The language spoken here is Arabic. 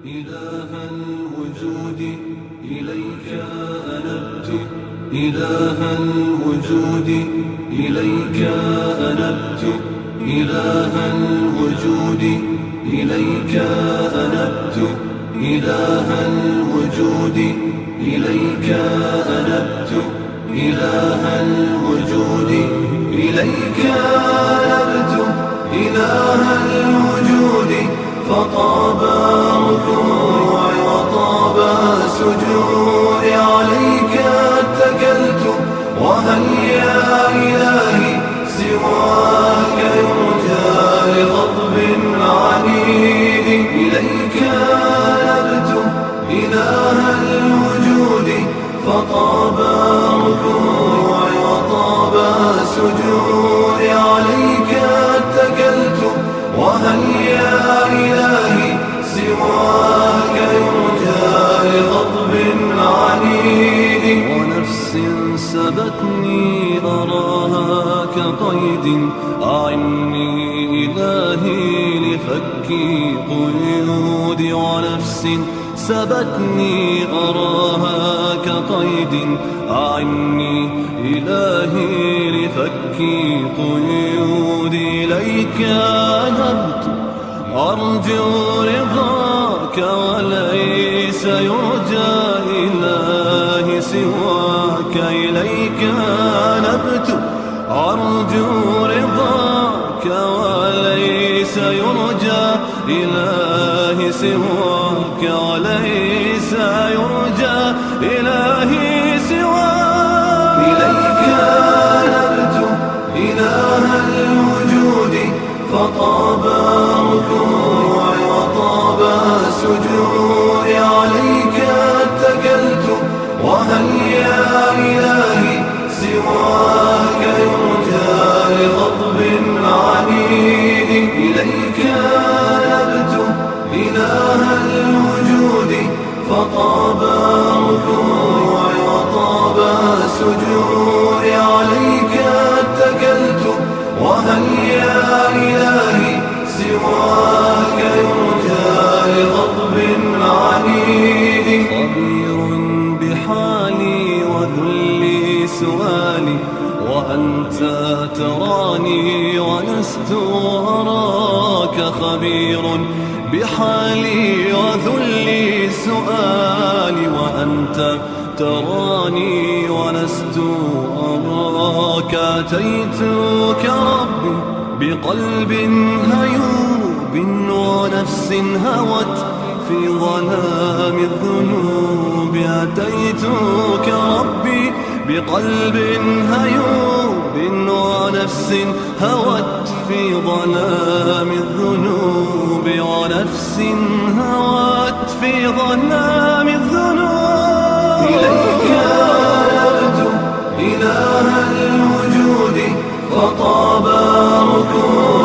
إله الوجود إليك أنبت إله الوجود إليك أنبت إله الوجود إليك أنبت إله الوجود إليك أنبت إله الوجود إليك أنبت إله الوجود فطاب ركوعي وطاب سجودي عليك اتكلت وهل يا إلهي سواك يرجى لخطب عنيد إليك نبت إله الوجود فطاب ركوعي وطاب سجودي عليك اتكلت وهل يا إلهي سواك يرجى لخطب عنيد ونفس سبتني أراها كقيد أعني إلهي لفك قيود ونفس سبتني أراها كقيد أعني إلهي لفك قيود إليك نبت أرجو رضاك وليس يرجى إلهي سواك إليك نبت أرجو رضاك وليس يرجى إلهي سواك وليس يرجى إلهي سواك إليك نبت إله الوجود فطاب ركوعي وطاب سجودي عليك اتكلت وهل يا إلهي سواك يرجى لخطب عنيد إليك نبت إله الوجود فطاب ركوعي وطاب سجودي عليك اتكلت وهل يا إلهي سواك يرجى لخطب عنيد خبير بحالي وذلي سؤالي وأنت تراني ولست أراك خبير بحالي وذلي سؤالي وأنت تراني ولست أراك أتيتك ربي بقلب هيوب ونفس هوت في ظلام الذنوب أتيتك ربي بقلب هيوب ونفس هوت في ظلام الذنوب ونفس هوت في ظلام الذنوب إليك نبت إله الوجود فطاب ركوعي